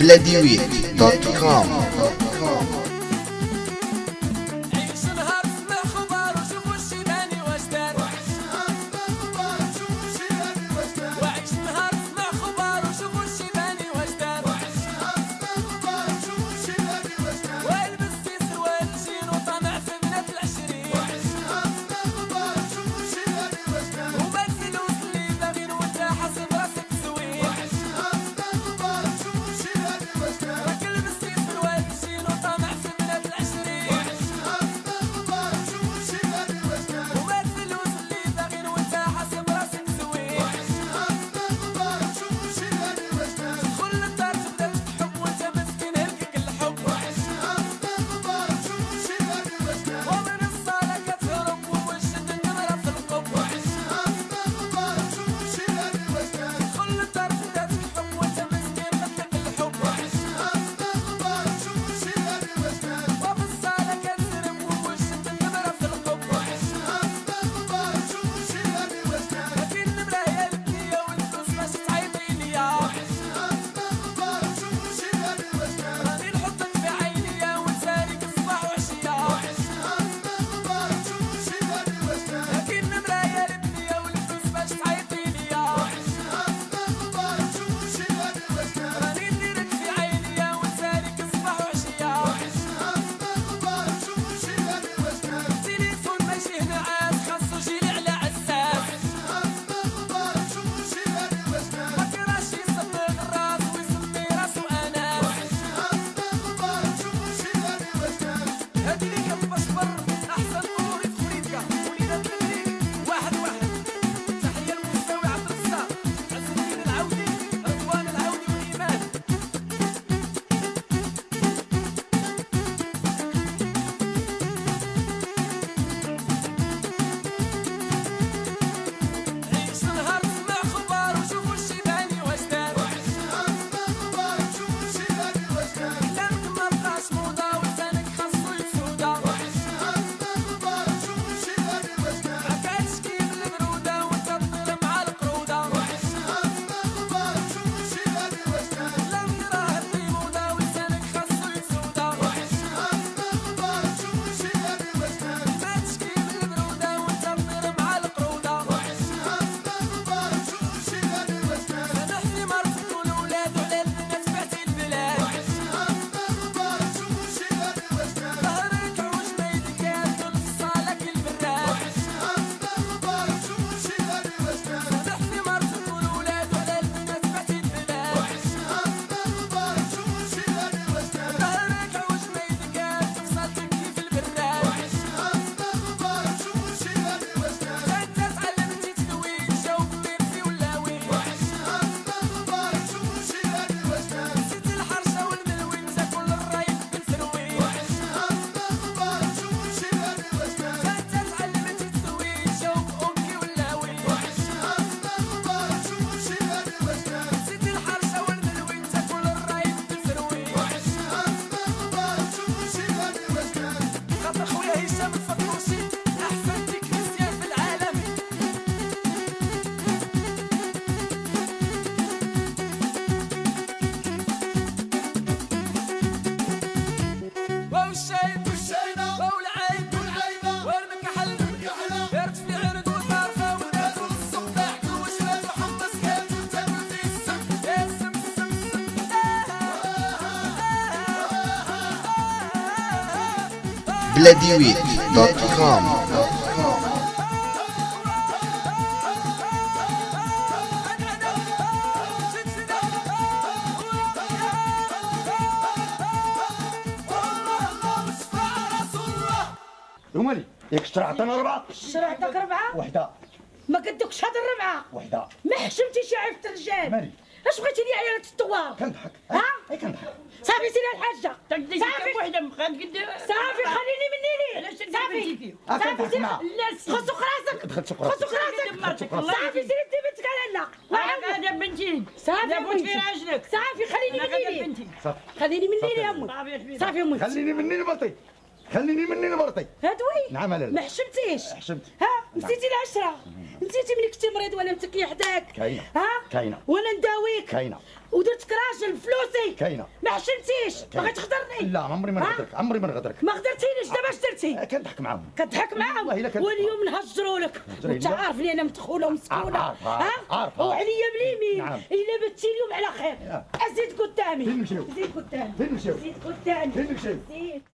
بلاديويت.com. بلاديويت.com. ومالي ياك شرعتنا 4 شرعتك 4 وحده ما قدكش هاد 4 وحده ما حشمتيش عيفة الرجال مالي اش بغيتي لي عيالة الطوار كنضحك ها اي كنضحك صافي سيري الحاجة صافي وحده صافي خليني مني لي صافي صافي سيري خصو راسك دخلت خصو راسك صافي سيري انت بنتك على لا هذا بنتي صافي دابوت في راجلك صافي خليني مني لي صافي خليني مني لي يا امي صافي امي خليني مني لمرتي خليني مني لمرتي هادوي نعم لالا ما حشمتيش حشمت ها نسيتي العشرة نسيتي ملي كنتي مريض وانا متكيه حداك؟ كاينة. ها؟ كاينة. وانا نداويك؟ كاينة. ودرتك راجل بفلوسي؟ كاينة. ما حشمتيش؟ باغي تخضرني؟ لا عمري ما نغدرك، عمري ما نغدرك. ما خدرتينيش، دابا اش درتي؟ كنضحك معاهم. كضحك معاهم؟ والله إلا كنضحك واليوم نهجروا لك، وانت لي. عارفني انا مدخوله ومسكونه. عارفة. وعليا باليمين. نعم. الا بتي اليوم على خير. ازيد قدامي. فين نمشيو؟ زيد قدامي. فين نمشيو؟ زيد قدامي. فين نمشيو؟ زيد.